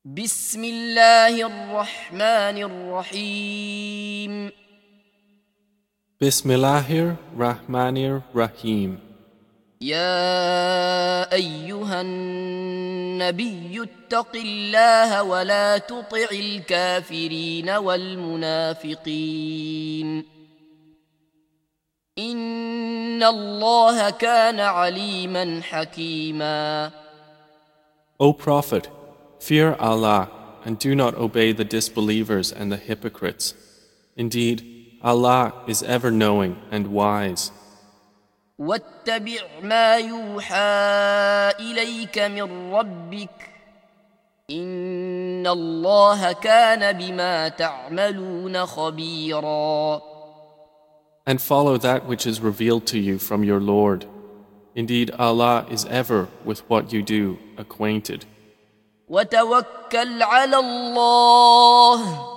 بسم الله الرحمن الرحيم Bismillahir Rahmanir Rahim. يا أيها النبي اتق الله ولا تطع الكافرين والمنافقين إن الله كان عليما حكيما. O Prophet, fear Allah and do not obey the disbelievers and the hypocrites. Indeed, Allah is ever knowing and wise. واتبع ما يوحى إليك من ربك إن الله كان بما تعملون خبيرا. And follow that which is revealed to you from your Lord. Indeed, Allah is ever with what you do acquainted. وتوكل على الله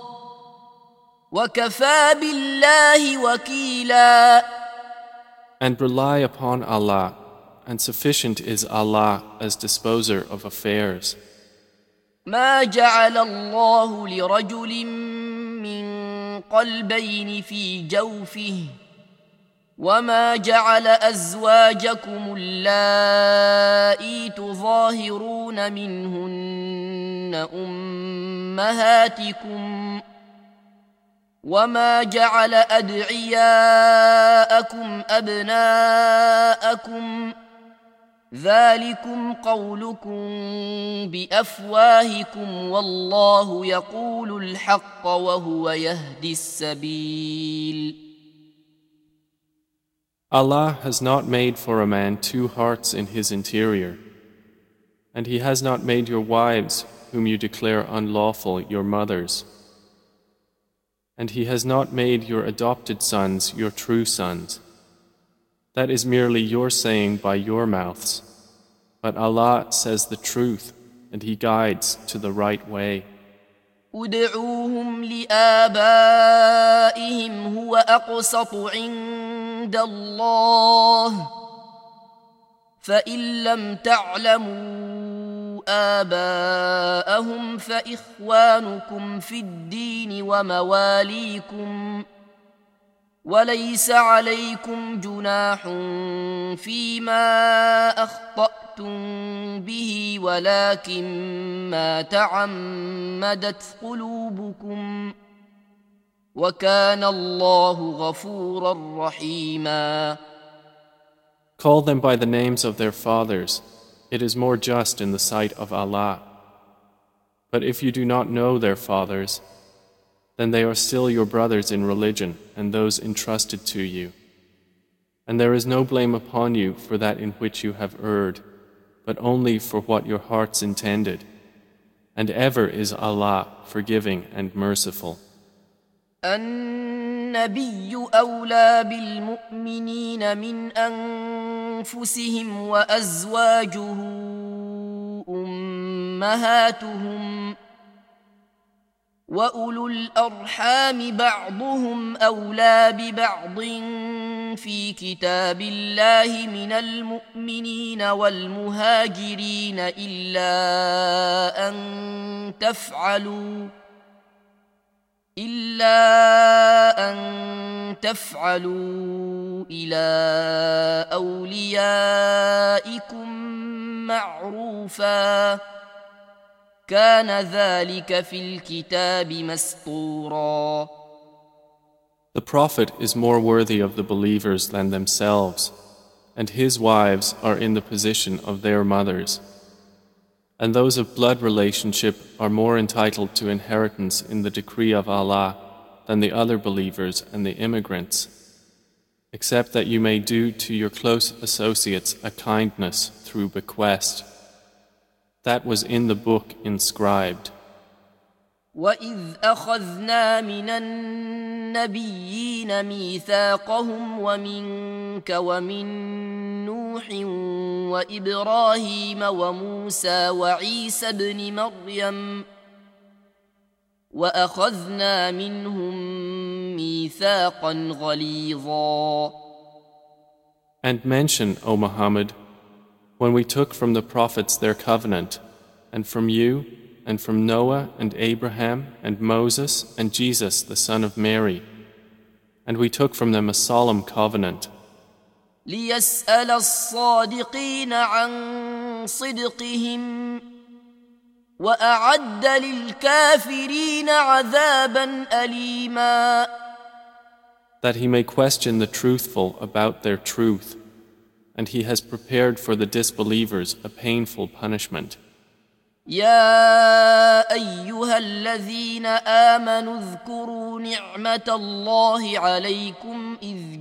وكفى بالله وكيلا. And rely upon Allah, and sufficient is Allah as disposer of affairs. ما جعل الله لرجل من قلبين في جوفه وما جعل أزواجكم اللائي تظاهرون منهن أمهاتكم وما جعل أدعياءكم أبناءكم ذلكم قولكم بأفواهكم والله يقول الحق وهو يهدي السبيل. Allah has not made for a man two hearts in his interior, and He has not made your wives, whom you declare unlawful, your mothers. And He has not made your adopted sons your true sons. That is merely your saying by your mouths. But Allah says the truth, and He guides to the right way. ادعوهم لآبائهم هو أقسط عند الله فإن لم تعلموا آباءهم فإخوانكم في الدين ومواليكم وليس عليكم جناح فيما أخطأتم به ولكن ما تعمدت قلوبكم وكان الله غفورا رحيما. Call them by the names of their fathers. It is more just in the sight of Allah. But if you do not know their fathers, then they are still your brothers in religion and those entrusted to you. And there is no blame upon you for that in which you have erred, but only for what your hearts intended. And ever is Allah forgiving and merciful. النبي أولى بالمؤمنين من أنفسهم وأزواجه أمهاتهم وأولو الأرحام بعضهم أولى ببعض في كتاب الله من المؤمنين والمهاجرين إلا أن تفعلوا إلى أوليائكم معروفا كان ذلك في الكتاب مسطورا. The Prophet is more worthy of the believers than themselves, and his wives are in the position of their mothers. And those of blood relationship are more entitled to inheritance in the decree of Allah than the other believers and the immigrants, except that you may do to your close associates a kindness through bequest. That was in the book inscribed. وَإِذْ أَخَذْنَا مِنَ النَّبِيِّينَ مِيثَاقَهُمْ وَمِنكَ وَمِن نُّوحٍ وَإِبْرَاهِيمَ وَمُوسَى وَعِيسَى ابْنِ مَرْيَمَ وَأَخَذْنَا مِنْهُم مِّيثَاقًا غَلِيظًا. And mention, O Muhammad, when we took from the prophets their covenant, and from you, and from Noah and Abraham and Moses and Jesus the son of Mary. And we took from them a solemn covenant. ليسأل الصادقين عن صدقهم وأعد للكافرين عذابا أليما. That he may question the truthful about their truth, and he has prepared for the disbelievers a painful punishment. يا أيها الذين آمنوا اذكروا نعمة الله عليكم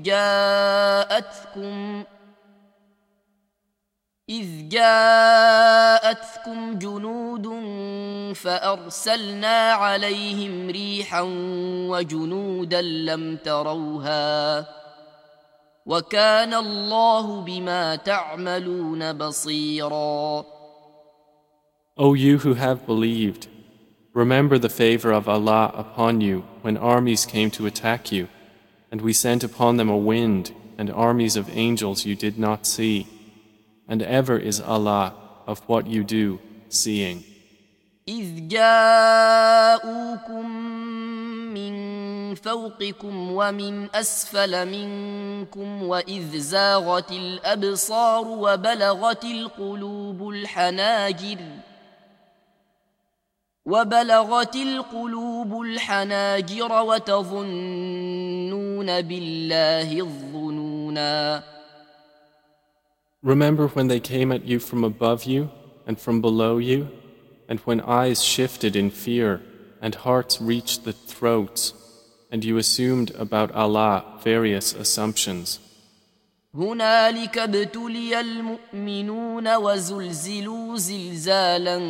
إذ جاءتكم جنود فأرسلنا عليهم ريحا وجنودا لم تروها وكان الله بما تعملون بصيرا. O you who have believed, remember the favor of Allah upon you when armies came to attack you, and we sent upon them a wind and armies of angels you did not see, and ever is Allah of what you do seeing. إذ جاءوكم من فوقكم ومن أسفل منكم وإذ زاغت الأبصار وبلغت القلوب الحناجر وتظنون بالله الظنونا. Remember when they came at you from above you and from below you, and when eyes shifted in fear and hearts reached the throats, and you assumed about Allah various assumptions. هنالك ابتلي المؤمنون وزلزلوا زلزالا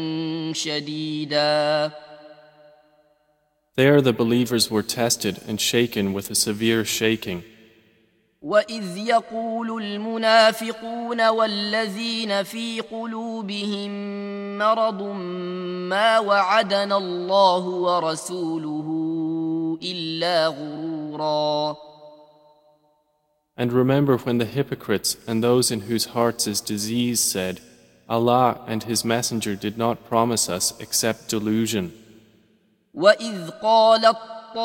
شديدا. There the believers were tested and shaken with a severe shaking. وإذ يقول المنافقون والذين في قلوبهم مرض ما وعدنا الله ورسوله إلا غرورا. And remember when the hypocrites and those in whose hearts is disease said, Allah and His Messenger did not promise us except delusion. وإذ قالت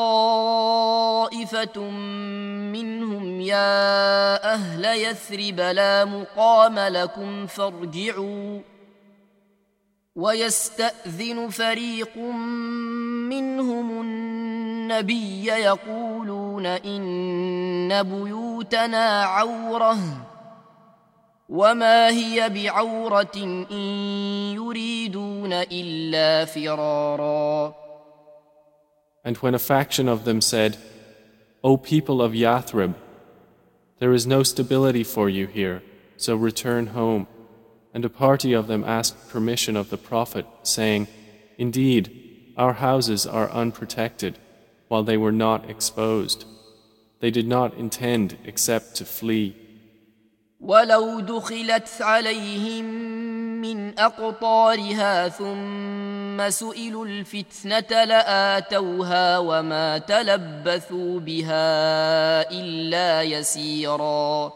طائفة منهم يا أهل يثرب لا مقام لكم فارجعوا ويستأذن فريق منهم النبي يقولون إن بيوتنا عورة وما هي بعورة إن يريدون إلا فرارا. And when a faction of them said, O people of Yathrib, there is no stability for you here, so return home. And a party of them asked permission of the Prophet, saying, Indeed, our houses are unprotected, while they were not exposed. They did not intend except to flee. ولو دخلت عليهم من أقطارها ثم سئلوا الفتنة لآتوها وما تلبثوا بها إلا يسيرا.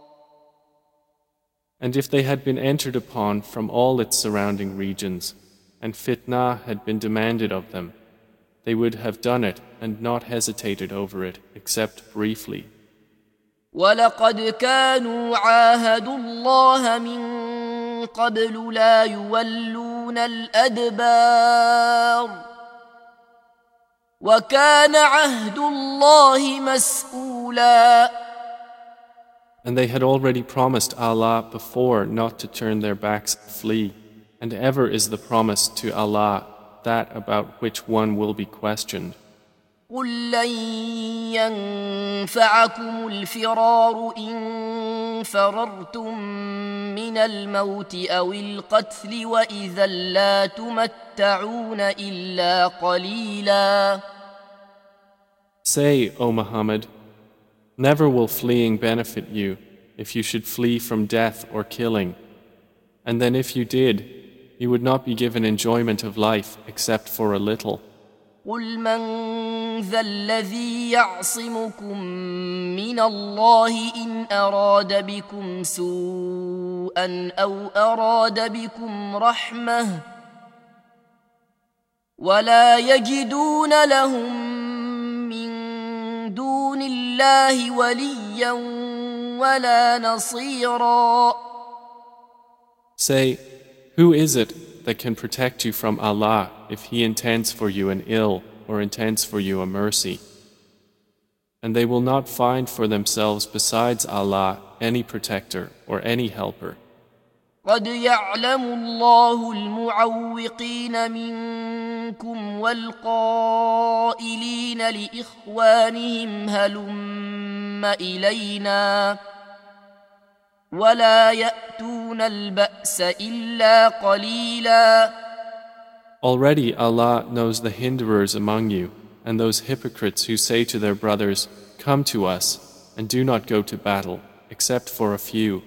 And if they had been entered upon from all its surrounding regions, and fitnah had been demanded of them, they would have done it and not hesitated over it except briefly. ولقد كانوا عاهدوا الله من قبل لا يولون الأدبار وكان عهد الله مسؤولا. And they had already promised Allah before not to turn their backs and flee, and ever is the promise to Allah that about which one will be questioned. قل لن ينفعكم الفرار إن فررتم من الموت أو القتل وإذا لا تمتعون إلا قليلا. Say, O Muhammad, never will fleeing benefit you if you should flee from death or killing, and then if you did, you would not be given enjoyment of life except for a little. قل من ذا الذي يعصمكم من الله إن أراد بكم سوءا أو أراد بكم رحمة ولا يجدون لهم من دون الله وليا ولا نصيرا. Say, who is it that can protect you from Allah if He intends for you an ill or intends for you a mercy? And they will not find for themselves besides Allah any protector or any helper. قد يعلم الله المعوقين منكم والقائلين لإخوانهم هلم إلينا ولا يأتون البأس إلا قليلا. Already Allah knows the hinderers among you and those hypocrites who say to their brothers, "Come to us," and do not go to battle, except for a few.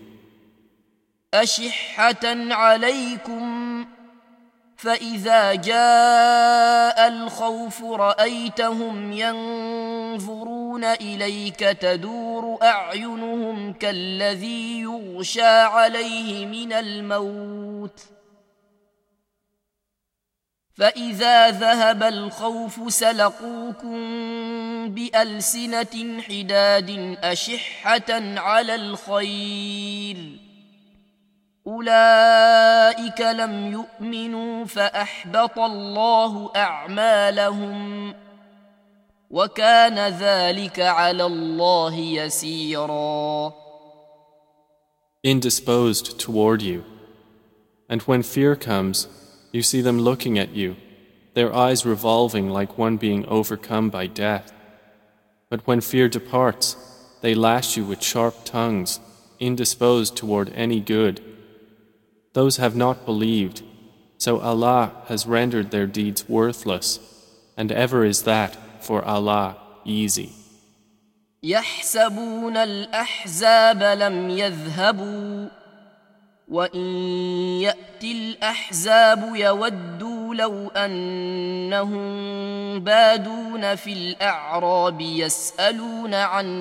أشحة عليكم فإذا جاء الخوف رأيتهم ينظرون إليك تدور أعينهم كالذي يغشى عليه من الموت فإذا ذهب الخوف سلقوكم بألسنة حداد أشحة على الخير أولئك لم يؤمنوا فأحبط الله أعمالهم وكان ذلك على الله يسيرا. Indisposed toward you. And when fear comes, you see them looking at you, their eyes revolving like one being overcome by death. But when fear departs, they lash you with sharp tongues, indisposed toward any good. Those have not believed, so Allah has rendered their deeds worthless, and ever is that for Allah easy. يحسبون الأحزاب لم يذهبوا وإن يأتي الأحزاب يودوا لو أنهم بادون في الأعراب يسألون عن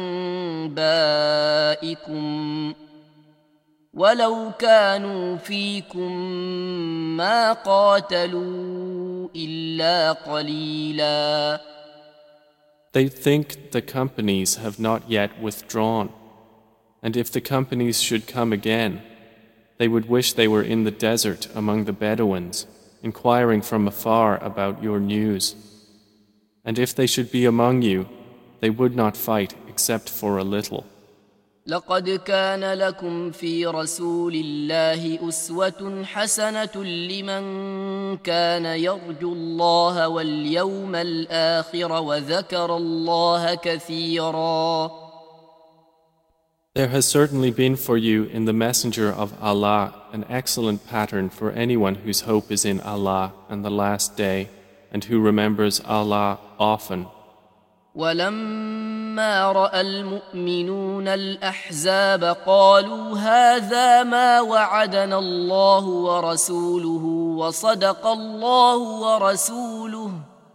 أنبائكم ولو كانوا فيكم ما قاتلوا إلا قليلا. They think the companies have not yet withdrawn, and if the companies should come again, they would wish they were in the desert among the Bedouins, inquiring from afar about your news. And if they should be among you, they would not fight except for a little. لقد كان لكم في رسول الله أسوة حسنة لمن كان يرجو الله واليوم الآخر وذكر الله كثيرا. There has certainly been for you in the Messenger of Allah an excellent pattern for anyone whose hope is in Allah and the Last Day, and who remembers Allah often. ولما رأى المؤمنون الأحزاب قالوا هذا ما وعدنا الله ورسوله وصدق الله ورسوله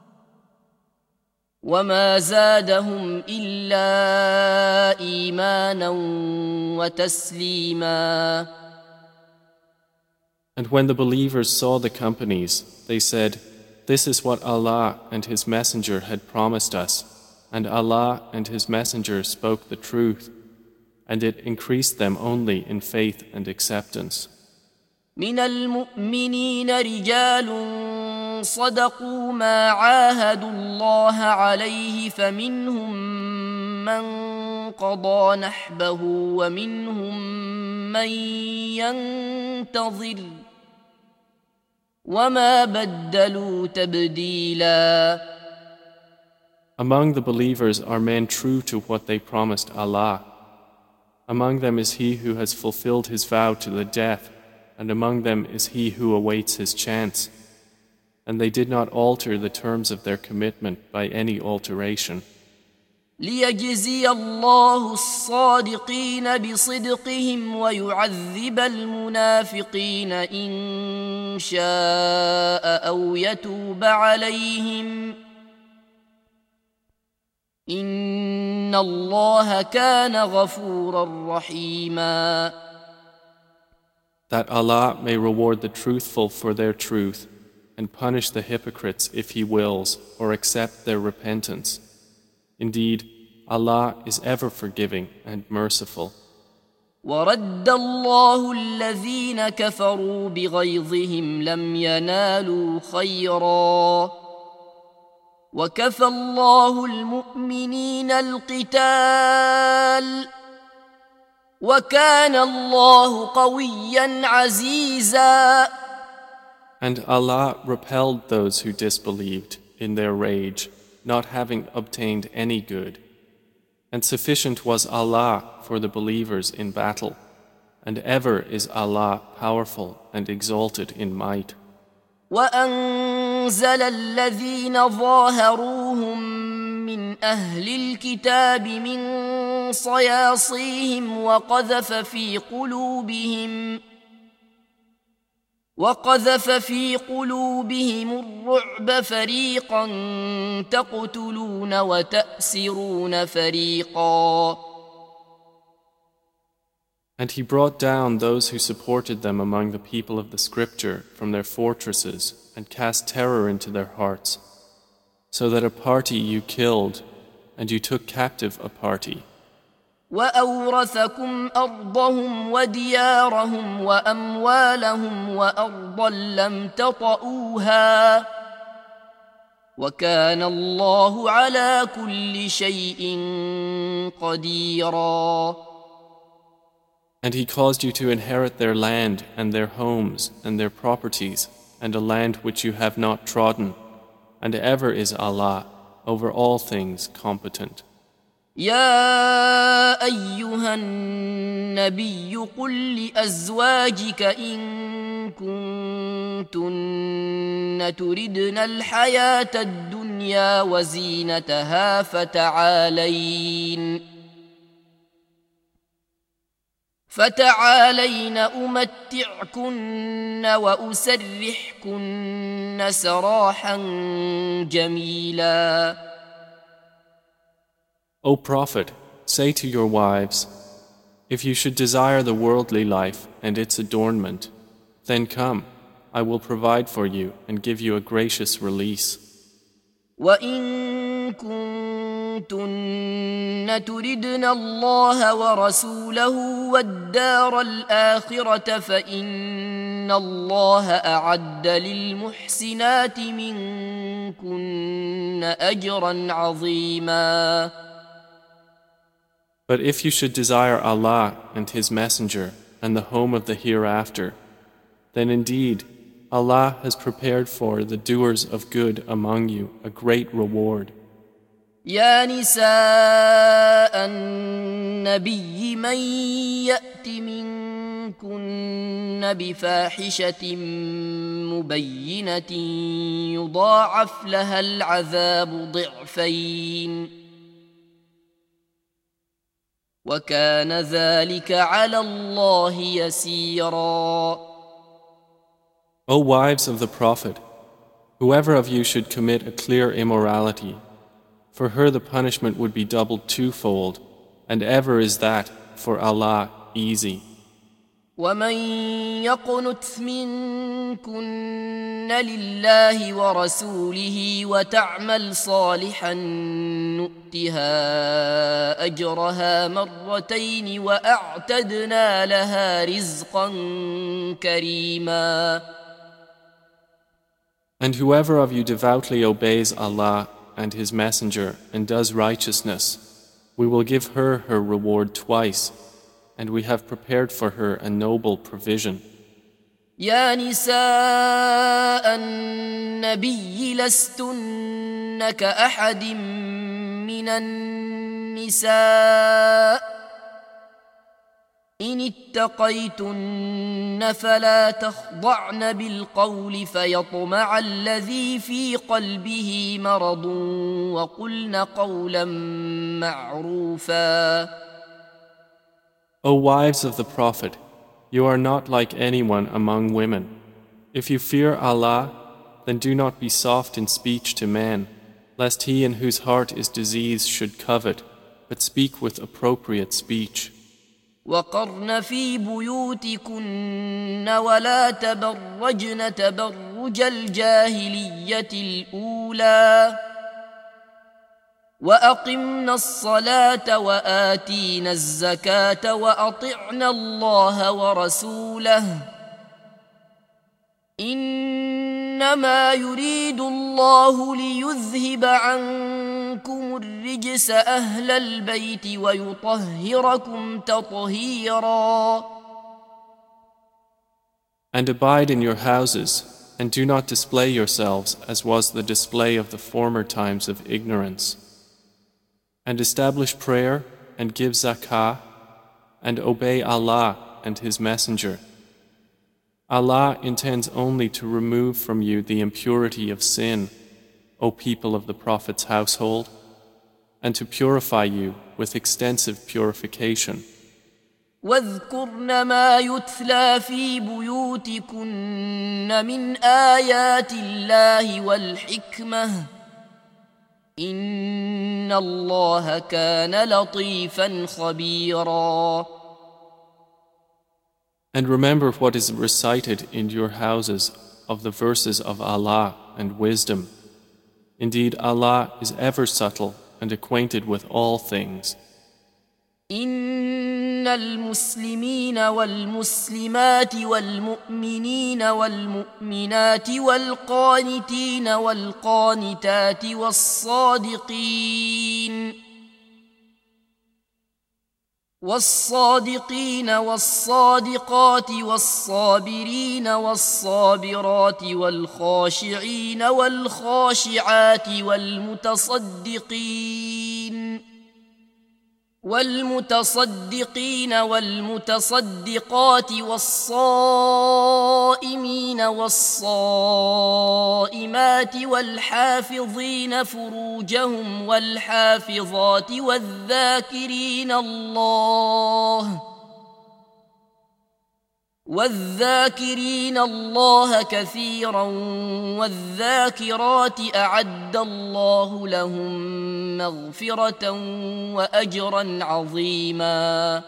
وما زادهم إلا إيمانا وتسليما. And when the believers saw the companies, they said, "This is what Allah and His Messenger had promised us, and Allah and His Messenger spoke the truth, and it increased them only in faith and acceptance." من المؤمنين رجال صدقوا ما عاهدوا الله عليه فمنهم من قضى نحبه ومنهم من ينتظر وما بدلوا تبديلا. Among the believers are men true to what they promised Allah. Among them is he who has fulfilled his vow to the death, and among them is he who awaits his chance. And they did not alter the terms of their commitment by any alteration. ليجزي الله الصادقين بصدقهم ويعذب المنافقين إن شاء أو يتوب عليهم إن الله كان غفورا رحيما. That Allah may reward the truthful for their truth, and punish the hypocrites if He wills or accept their repentance. Indeed, Allah is ever forgiving and merciful. ورد الله الذين كفروا بغيظهم لم ينالوا خيرا وكفى الله المؤمنين القتال وكان الله قويا عزيزا. And Allah repelled those who disbelieved in their rage, not having obtained any good. And sufficient was Allah for the believers in battle, and ever is Allah powerful and exalted in might. وأنزل الذين ظاهروهم من أهل الكتاب من صياصيهم وقذف في قلوبهم الرعب فريقا تقتلون وتأسرون فريقا. And He brought down those who supported them among the people of the Scripture from their fortresses and cast terror into their hearts, so that a party you killed and you took captive a party. وأورثكم أرضهم وديارهم وأموالهم وأرضا لم تطئوها وكان الله على كل شيء قديرا. And He caused you to inherit their land and their homes and their properties and a land which you have not trodden, and ever is Allah over all things competent. يا أيها النبي قل لأزواجك إن كنتن تردن الحياة الدنيا وزينتها فتعالين أمتعكن وأسرحكن سراحا جميلا. O Prophet, say to your wives, if you should desire the worldly life and its adornment, then come, I will provide for you and give you a gracious release. وَإِن كُنتُنَّ تُرِدْنَ اللَّهَ وَرَسُولَهُ وَالدَّارَ الْآخِرَةَ فَإِنَّ اللَّهَ أَعَدَّ لِلْمُحْسِنَاتِ مِنكُنَّ أَجْرًا عَظِيمًا. But if you should desire Allah and His Messenger and the home of the hereafter, then indeed Allah has prepared for the doers of good among you a great reward. يا نساء النبي من يأت منكن بفاحشة مبينة يضاعف لها العذاب ضعفين وكان ذلك على الله يسيرا. O wives of the Prophet, whoever of you should commit a clear immorality, for her the punishment would be doubled twofold, and ever is that for Allah easy. ومن يقنت منكن لله ورسوله وتعمل صالحا نؤتها أجرها مرتين وأعتدنا لها رزقا كريما. And whoever of you devoutly obeys Allah and His Messenger and does righteousness, we will give her her reward twice, and we have prepared for her a noble provision. يا نساء النبي لستن كأحد من النساء إن اتقيتن فلا تخضعن بالقول فيطمع الذي في قلبه مرض وقلن قولا معروفا. O wives of the Prophet, you are not like anyone among women. If you fear Allah, then do not be soft in speech to men, lest he in whose heart is disease should covet, but speak with appropriate speech. وقرن في بيوتكن ولا تبرجن تبرج خروج الجاهلية الأولى وأقمنا الصلاة وآتينا الزكاة وأطعنا الله ورسوله إنما يريد الله ليذهب عنكم الرجس أهل البيت ويطهركم تطهيرا. And abide in your houses, and do not display yourselves as was the display of the former times of ignorance. And establish prayer, and give zakah, and obey Allah and His Messenger. Allah intends only to remove from you the impurity of sin, O people of the Prophet's household, and to purify you with extensive purification. واذكرن ما يتلى في بيوتكن من آيات الله والحكمة إن الله كان لطيفا خبيرا. And remember what is recited in your houses of the verses of Allah and wisdom. Indeed, Allah is ever subtle and acquainted with all things. إن المسلمين والمسلمات والمؤمنين والمؤمنات والقانتين والقانتات والصادقين والصادقات والصابرين والصابرات والخاشعين والخاشعات والمتصدقين والمتصدقات والصائمين والصائمات والحافظين فروجهم والحافظات والذاكرين الله كثيرا والذاكرات أعد الله لهم مغفرة وأجرا عظيما.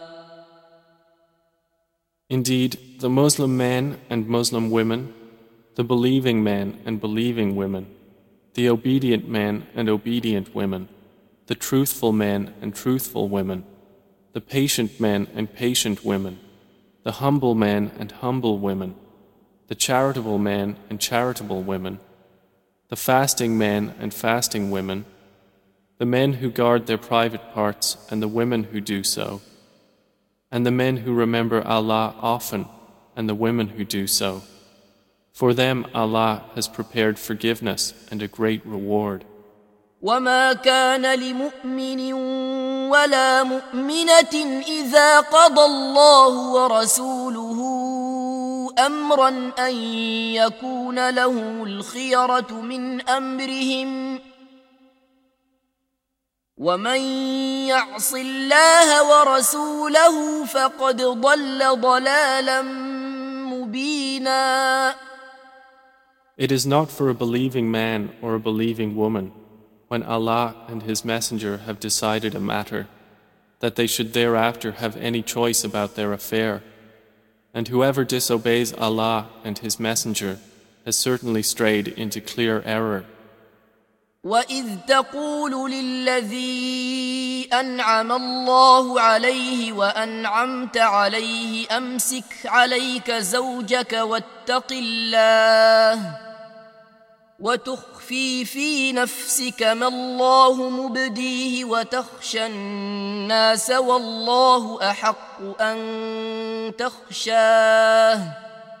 Indeed, the Muslim men and Muslim women, the believing men and believing women, the obedient men and obedient women, the truthful men and truthful women, the patient men and patient women, the humble men and humble women, the charitable men and charitable women, the fasting men and fasting women, the men who guard their private parts and the women who do so, and the men who remember Allah often and the women who do so. For them Allah has prepared forgiveness and a great reward. وما كان لمؤمن ولا مؤمنة إذا قضى الله ورسوله أمرا أن يكون لهم الخيرة من أمرهم ومن يعص الله ورسوله فقد ضل ضلالا مبينا. It is not for a believing man or a believing woman, when Allah and His Messenger have decided a matter, that they should thereafter have any choice about their affair. And whoever disobeys Allah and His Messenger has certainly strayed into clear error. وَإِذْ تَقُولُ لِلَّذِي أَنْعَمَ اللَّهُ عَلَيْهِ وَأَنْعَمْتَ عَلَيْهِ أَمْسِكْ عَلَيْكَ زَوْجَكَ وَاتَّقِ اللَّهَ وتخفي في نفسك ما الله مبديه وتخشى الناس والله أحق أن تخشاه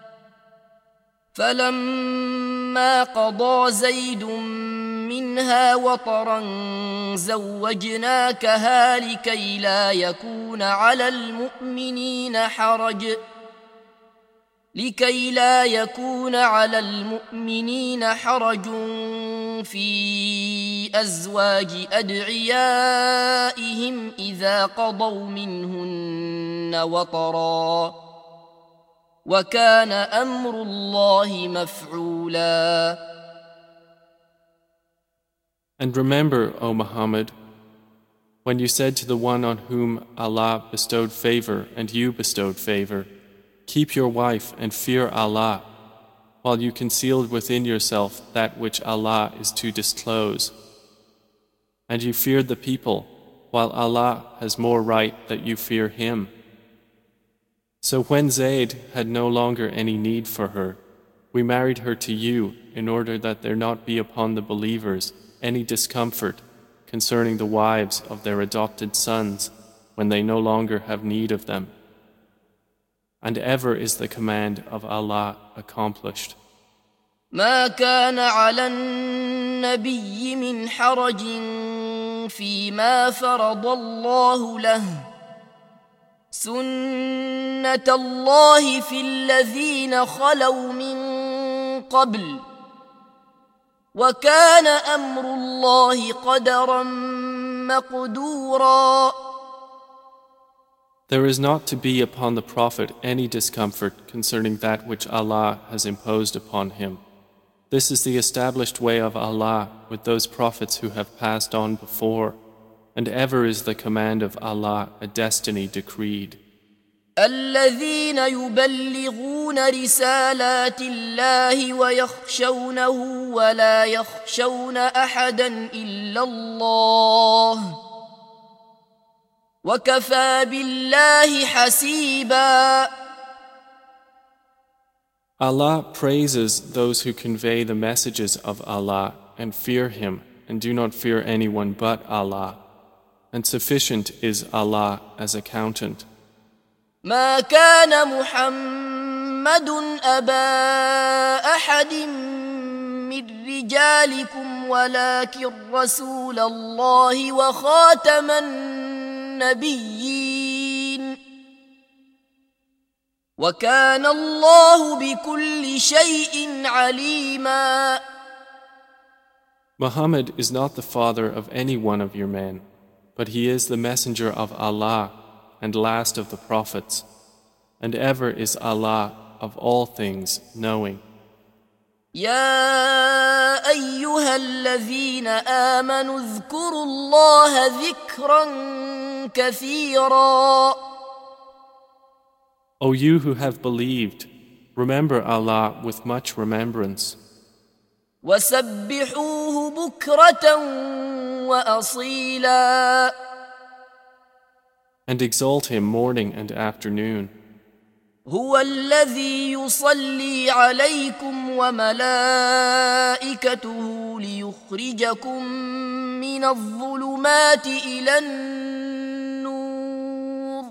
فلما قضى زيد منها وطرا زوجناكها لكي لا يكون على المؤمنين حرج في أزواج أدعيائهم إذا قضوا منهن وطرا وكان أمر الله مفعولا. And remember, O Muhammad, when you said to the one on whom Allah bestowed favor and you bestowed favor, keep your wife and fear Allah, while you concealed within yourself that which Allah is to disclose. And you feared the people, while Allah has more right that you fear Him. So when Zayd had no longer any need for her, we married her to you in order that there not be upon the believers any discomfort concerning the wives of their adopted sons when they no longer have need of them. And ever is the command of Allah accomplished. ما كان على النبي من حرج فيما فرض الله له سنة الله في الذين خلوا من قبل وكان أمر الله قدرا مقدورا. There is not to be upon the Prophet any discomfort concerning that which Allah has imposed upon him. This is the established way of Allah with those prophets who have passed on before, and ever is the command of Allah a destiny decreed. الذين يبلغون رسالات الله ويخشونه ولا يخشون أحدا إلا الله وكفى بالله حسيبا. Allah praises those who convey the messages of Allah and fear Him and do not fear anyone but Allah, and sufficient is Allah as accountant. ما كان محمد أبا أحد من رجالكم ولكن رسول الله وخاتم النبيين وكان الله بكل شيء عليما. Muhammad is not the father of any one of your men, but he is the messenger of Allah and last of the prophets, and ever is Allah of all things knowing. يا أيها الذين آمنوا اذكروا الله ذكرا كثيرا. O you who have believed, remember Allah with much remembrance. وسبحوه بكرة وأصيلا. And exalt Him morning and afternoon. هو الذي يصلي عليكم وملائكته ليخرجكم من الظلمات إلى النور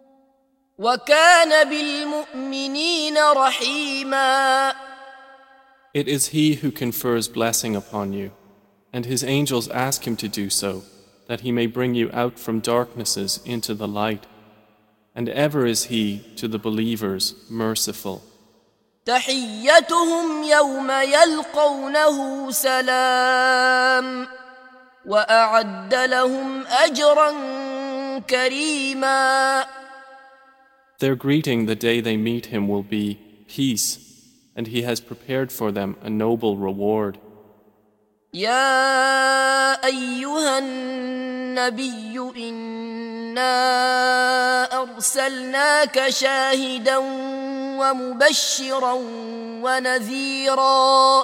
وكان بالمؤمنين رحيما. It is He who confers blessing upon you, and His angels ask Him to do so, that He may bring you out from darknesses into the light. And ever is He to the believers merciful. تحيتهم يوم يلقونه سلام وأعد لهم أجرا كريما. Their greeting the day they meet Him will be peace, and He has prepared for them a noble reward. يا أيها النبي إنا أرسلناك شاهدا ومبشرا ونذيرا.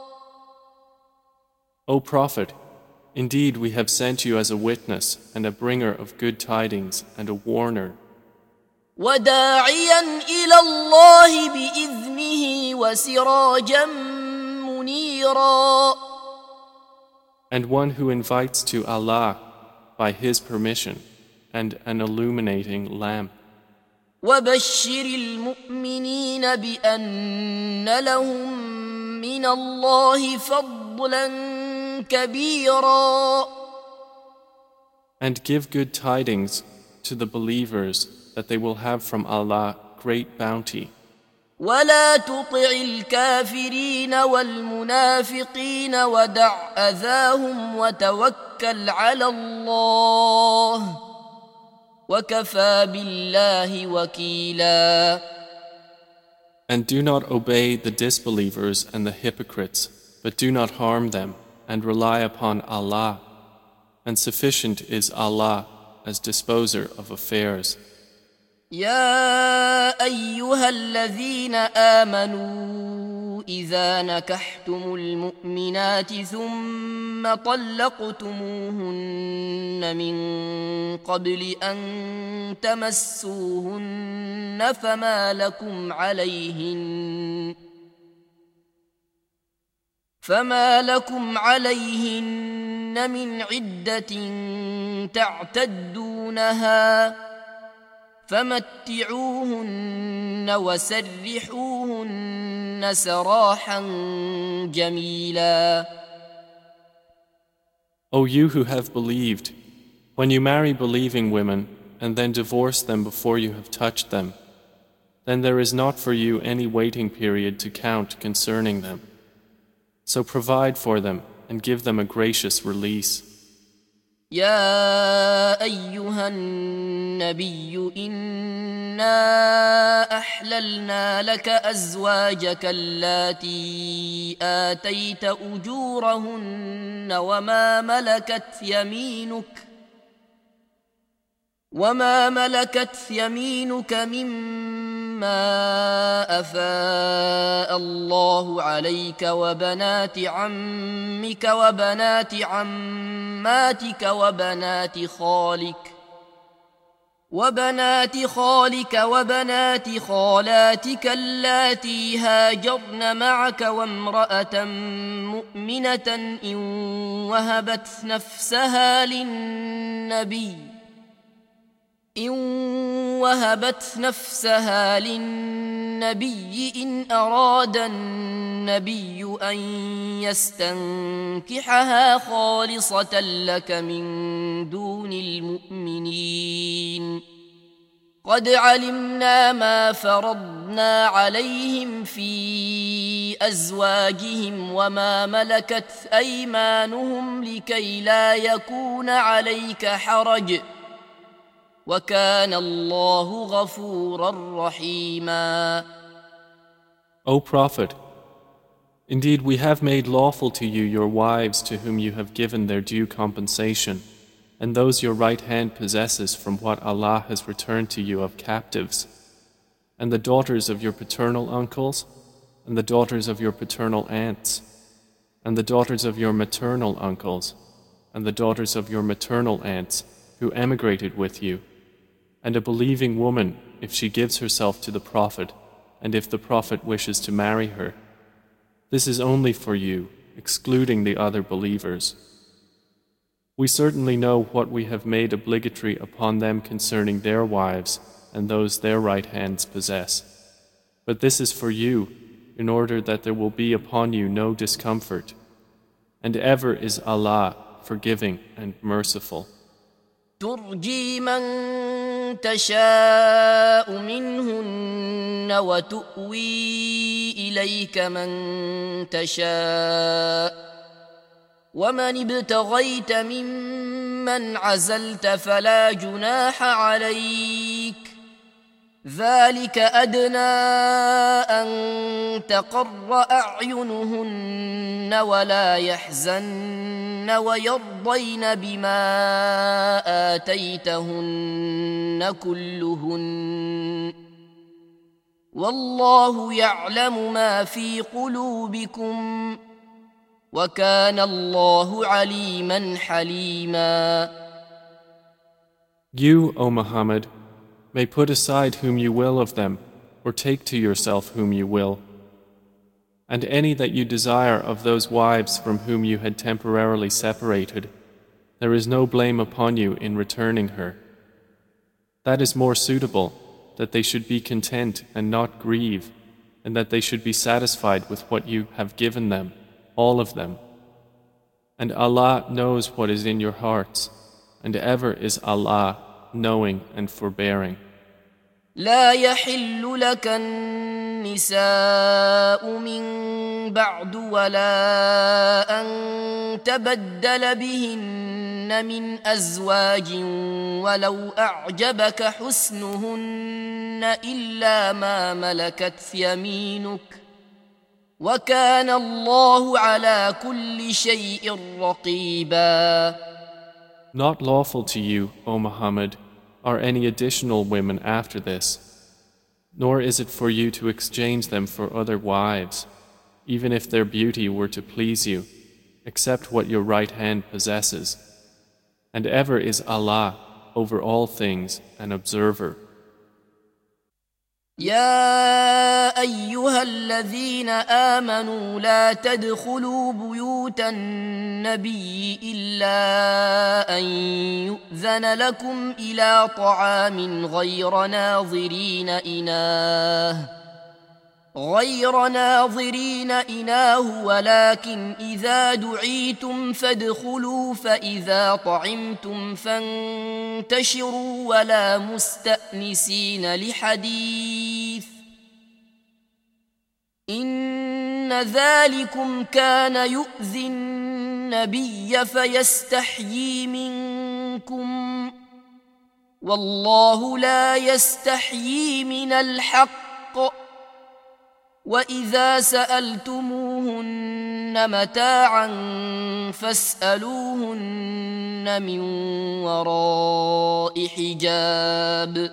O Prophet, indeed we have sent you as a witness and a bringer of good tidings and a warner. وداعيا إلى الله بإذنه وسراجا منيرا. And one who invites to Allah by His permission and an illuminating lamp. وبشر المؤمنين بأن لهم من الله فضلا كبيرا. And give good tidings to the believers that they will have from Allah great bounty. ولا تطع الكافرين والمنافقين ودع أذاهم وتوكل على الله وكفى بالله وكيلا. And do not obey the disbelievers and the hypocrites, but do not harm them, and rely upon Allah. And sufficient is Allah as disposer of affairs. يا أيها الذين آمنوا إذا نكحتم المؤمنات ثم طلقتموهن من قبل أن تمسوهن فما لكم عليهن من عدة تعتدونها فمتعوهن وسرحوهن سراحا جميلا. O you who have believed, when you marry believing women and then divorce them before you have touched them, then there is not for you any waiting period to count concerning them. So provide for them and give them a gracious release. يا أيها النبي إنا أحللنا لك أزواجك اللاتي آتيت أجورهن وما ملكت يمينك مما أفاء الله عليك وبنات عمك وبنات عماتك وبنات خالك وبنات خالاتك اللاتي هاجرن معك وامرأة مؤمنة إن وهبت نفسها للنبي إن أراد النبي أن يستنكحها خالصة لك من دون المؤمنين. قد علمنا ما فرضنا عليهم في أزواجهم وما ملكت أيمانهم لكي لا يكون عليك حرج وَكَانَ اللَّهُ غَفُورًا رَحِيمًا. O Prophet, indeed we have made lawful to you your wives to whom you have given their due compensation, and those your right hand possesses from what Allah has returned to you of captives, and the daughters of your paternal uncles, and the daughters of your paternal aunts, and the daughters of your maternal uncles, and the daughters of your maternal aunts who emigrated with you, and a believing woman if she gives herself to the Prophet and if the Prophet wishes to marry her. This is only for you, excluding the other believers. We certainly know what we have made obligatory upon them concerning their wives and those their right hands possess. But this is for you, in order that there will be upon you no discomfort. And ever is Allah forgiving and merciful. ترجي من تشاء منهن وتؤوي إليك من تشاء ومن ابتغيت ممن عزلت فلا جناح عليك ذلك أدنى أن تقر أعينهن ولا يحزن ويرضين بما آتيتهن كلهن والله يعلم ما في قلوبكم وكان الله عليما حليما. You, O Muhammad, may put aside whom you will of them, or take to yourself whom you will. And any that you desire of those wives from whom you had temporarily separated, there is no blame upon you in returning her. That is more suitable, that they should be content and not grieve, and that they should be satisfied with what you have given them, all of them. And Allah knows what is in your hearts, and ever is Allah knowing and forbearing. لا يحل لك النساء من بعد ولا أن تبدل بهن من أزواج ولو أعجبك حسنهن إلا ما ملكت يمينك وكان الله على كل شيء رقيبا. Not lawful to you, O Muhammad, are any additional women after this, nor is it for you to exchange them for other wives, even if their beauty were to please you, except what your right hand possesses. And ever is Allah over all things an observer. يا أيها الذين آمنوا لا تدخلوا بيوت النبي إلا أن يؤذن لكم إلى طعام غير ناظرين إناه ولكن إذا دعيتم فادخلوا فإذا طعمتم فانتشروا ولا مستأنسين لحديث إن ذلكم كان يؤذي النبي فيستحيي منكم والله لا يستحيي من الحق وإذا سألتموهن متاعا فاسألوهن من وراء حجاب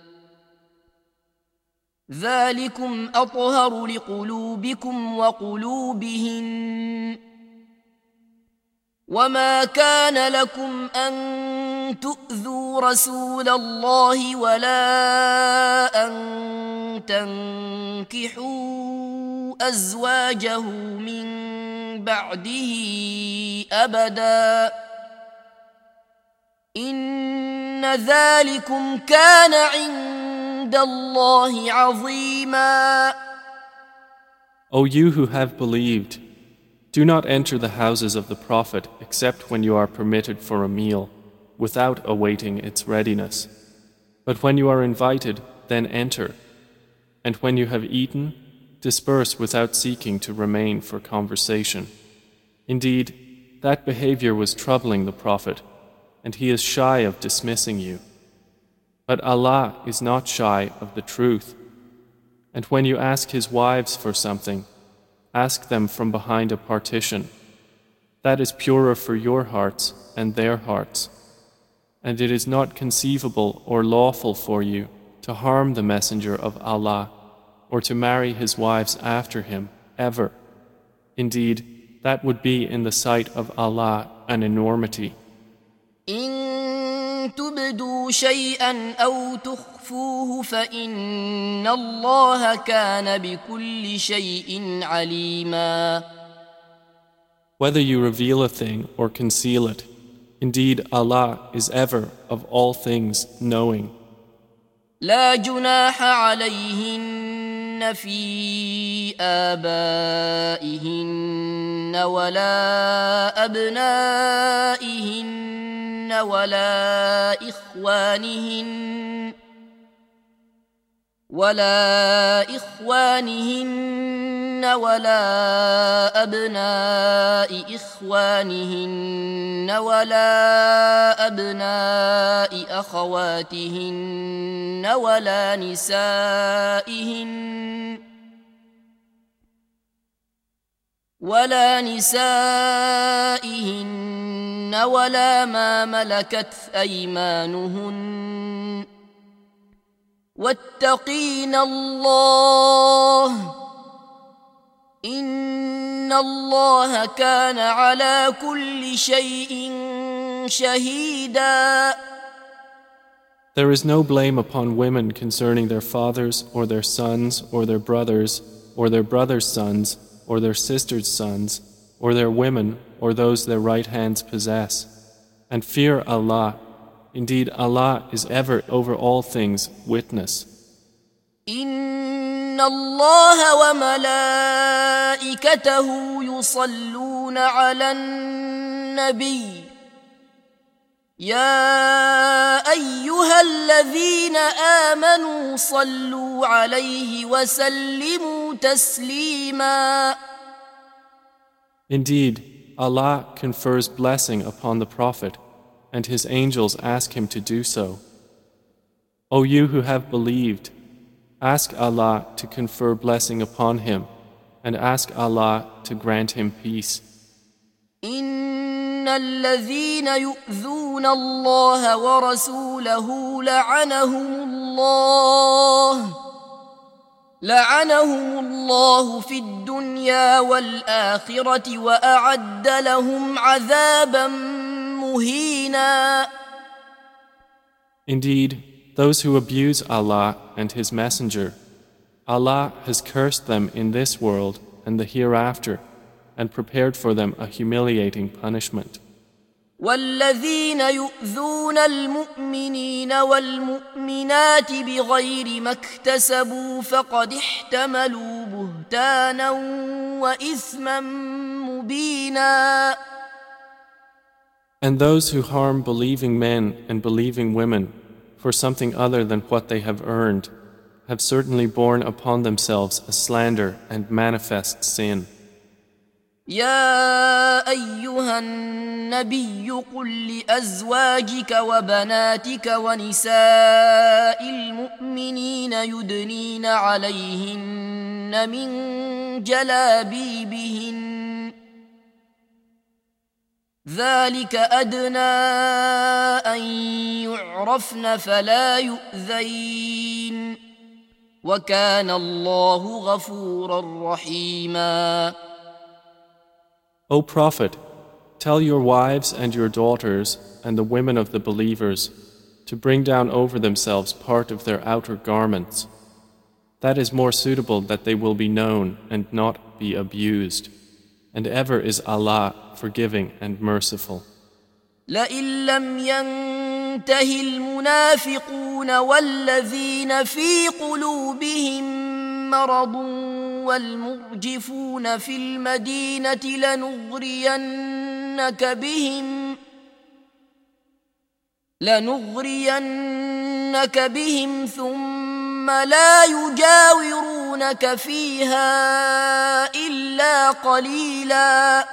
ذلكم أطهر لقلوبكم وقلوبهن وما كان لكم أن تؤذوا رسول الله ولا أن تنكحوا أزواجه من بعده أبدا إن ذلكم كان عند الله عظيما. O you who have believed, do not enter the houses of the Prophet except when you are permitted for a meal, without awaiting its readiness. But when you are invited, then enter. And when you have eaten, disperse without seeking to remain for conversation. Indeed, that behavior was troubling the Prophet, and he is shy of dismissing you. But Allah is not shy of the truth. And when you ask His wives for something, ask them from behind a partition. That is purer for your hearts and their hearts. And it is not conceivable or lawful for you to harm the Messenger of Allah or to marry his wives after him, ever. Indeed, that would be in the sight of Allah an enormity. إن تبدوا شيئا أو تخفوه فإن الله كان بكل شيء عليما. Whether you reveal a thing or conceal it, indeed Allah is ever of all things knowing. لا جناح عليهن في آبائهن ولا أبنائهن ولا إخوانهن ولا أبناء إخوانهن ولا أبناء أخواتهن ولا نسائهن ولا ما ملكت أيمانهن واتقين الله إن الله كان على كل شيء شهيدا. There is no blame upon women concerning their fathers or their sons or their brothers or their brothers' sons or their sisters' sons or their women or those their right hands possess. And fear Allah. Indeed, Allah is ever over all things witness. إن الله وملائكته يصلون على النبي يا أيها الذين آمنوا صلوا عليه وسلموا تسليما. Indeed, Allah confers blessing upon the Prophet, and His angels ask him to do so. O you who have believed, ask Allah to confer blessing upon him, and ask Allah to grant him peace. إن الذين يؤذون الله ورسوله لعنهم الله لعنهم الله في الدنيا والآخرة وأعد لهم عذابا مهينا. Indeed, those who abuse Allah and His Messenger, Allah has cursed them in this world and the hereafter and prepared for them a humiliating punishment. والذين يؤذون المؤمنين والمؤمنات بغير ما اكتسبوا فقد احتملوا بهتانا وإثما مبينا. And those who harm believing men and believing women for something other than what they have earned have certainly borne upon themselves a slander and manifest sin. يا أيها النبي قل لأزواجك وبناتك ونساء المؤمنين يدنين عليهن من جلابيبهن ذلك أدنى أن يعرفن فلا يؤذين وكان الله غفورا رحيما. O Prophet, tell your wives and your daughters and the women of the believers to bring down over themselves part of their outer garments. That is more suitable that they will be known and not be abused. And ever is Allah forgiving and merciful. لئن لم ينته المنافقون والذين في قلوبهم مرض والمرجفون في المدينة لنغرينك بهم ثم لا يجاورونك فيها إلا قليلا.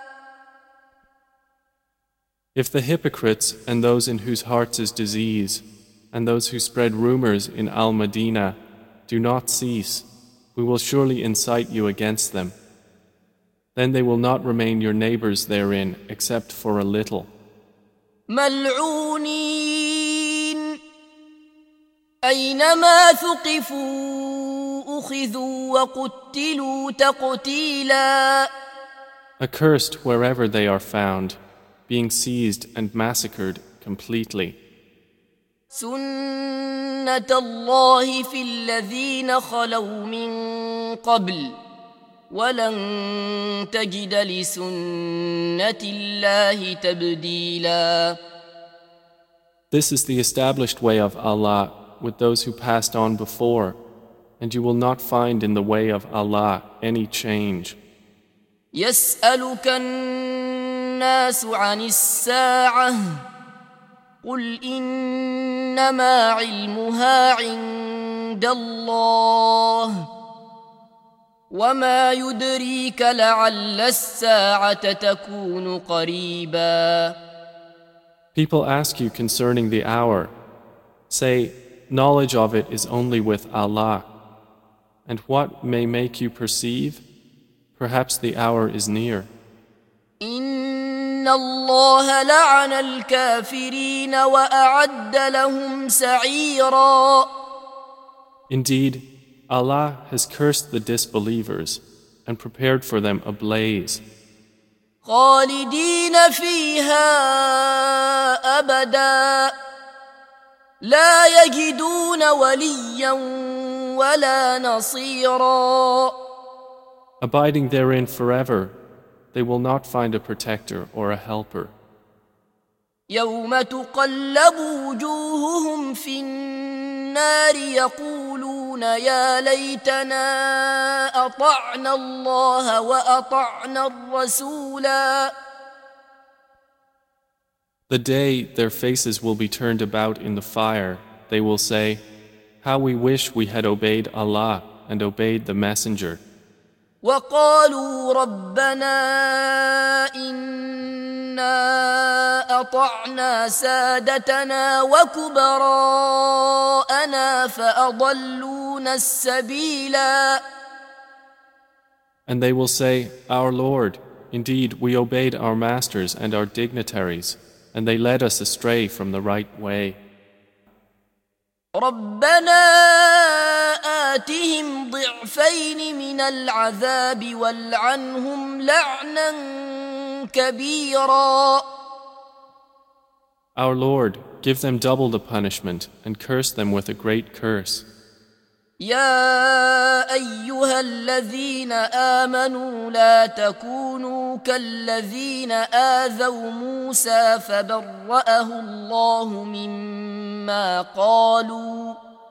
If the hypocrites and those in whose hearts is disease and those who spread rumors in Al-Madinah do not cease, we will surely incite you against them. Then they will not remain your neighbors therein except for a little. ملعونين أينما ثقفوا أخذوا وقتلوا تقتيلا. Accursed wherever they are found, being seized and massacred completely. سنة الله في الذين خلوا من قبل ولن تجد لسنة الله تبديلا. This is the established way of Allah with those who passed on before, and you will not find in the way of Allah any change. يسألك الناس عن الساعة قل إنما علمها عند الله وما يدريك لعل الساعة تكون قريبا. People ask you concerning the hour. Say, knowledge of it is only with Allah. And what may make you perceive? Perhaps the hour is near. إن الله لعن الكافرين وأعد لهم سعيرا. Indeed, Allah has cursed the disbelievers and prepared for them a blaze. خالدين فيها أبدا لا يجدون وليا ولا نصيرا. Abiding therein forever, they will not find a protector or a helper. يوم تقلب وجوههم في النار يقولون يا ليتنا أطعنا الله وأطعنا الرسولا. The day their faces will be turned about in the fire, they will say, how we wish we had obeyed Allah and obeyed the Messenger. وقالوا ربنا إنا أطعنا سادتنا وكبراءنا فأضلونا السبيلا. And they will say, our Lord, indeed we obeyed our masters and our dignitaries, and they led us astray from the right way. ربنا آتهم ضعفين من العذاب والعنهم لعنا كبيرا. Our Lord, give them double the punishment and curse them with a great curse. يا أيها الذين آمنوا لا تكونوا كالذين آذوا موسى فبرأه الله مما قالوا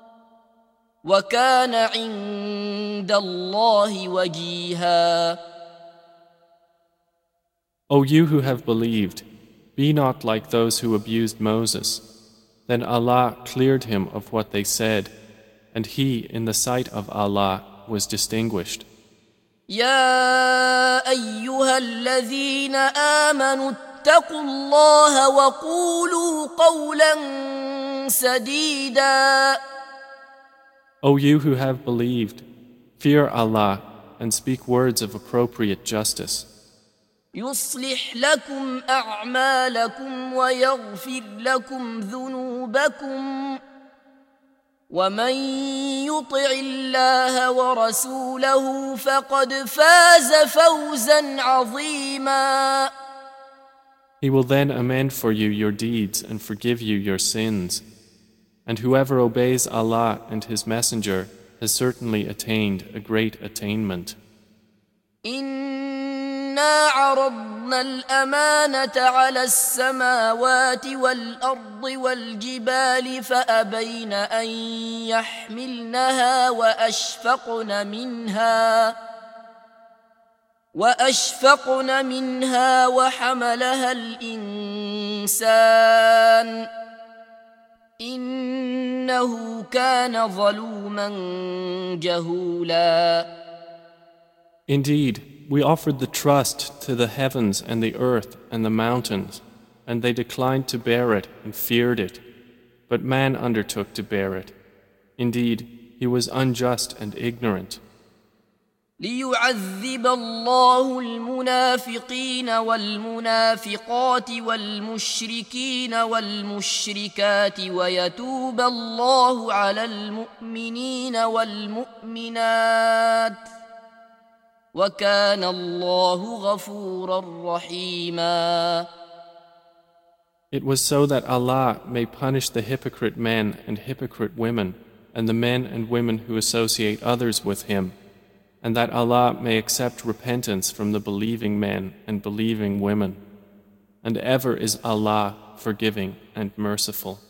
وكان عند الله وجيها. O you who have believed, be not like those who abused Moses. Then Allah cleared him of what they said, and he, in the sight of Allah, was distinguished. يا أيها الذين آمنوا اتقوا الله وقولوا قولا سديدا. O you who have believed, fear Allah and speak words of appropriate justice. يصلح لكم أعمالكم ويغفر لكم ذنوبكم ومن يطع الله ورسوله فقد فاز فوزا عظيما. He will then amend for you your deeds and forgive you your sins. And whoever obeys Allah and His Messenger has certainly attained a great attainment. إنا عرضنا الأمانة على السماوات والأرض والجبال فأبين أن يحملنها وأشفقن منها وحملها الإنسان إنه كان ظلوما جهولا. Indeed, we offered the trust to the heavens and the earth and the mountains, and they declined to bear it and feared it. But man undertook to bear it. Indeed, he was unjust and ignorant. ليعذب الله المنافقين والمنافقات والمشركين والمشركات ويتوب الله على المؤمنين والمؤمنات وكان الله غفورا رحيما. It was so that Allah may punish the hypocrite men and hypocrite women and the men and women who associate others with Him, and that Allah may accept repentance from the believing men and believing women. And ever is Allah forgiving and merciful.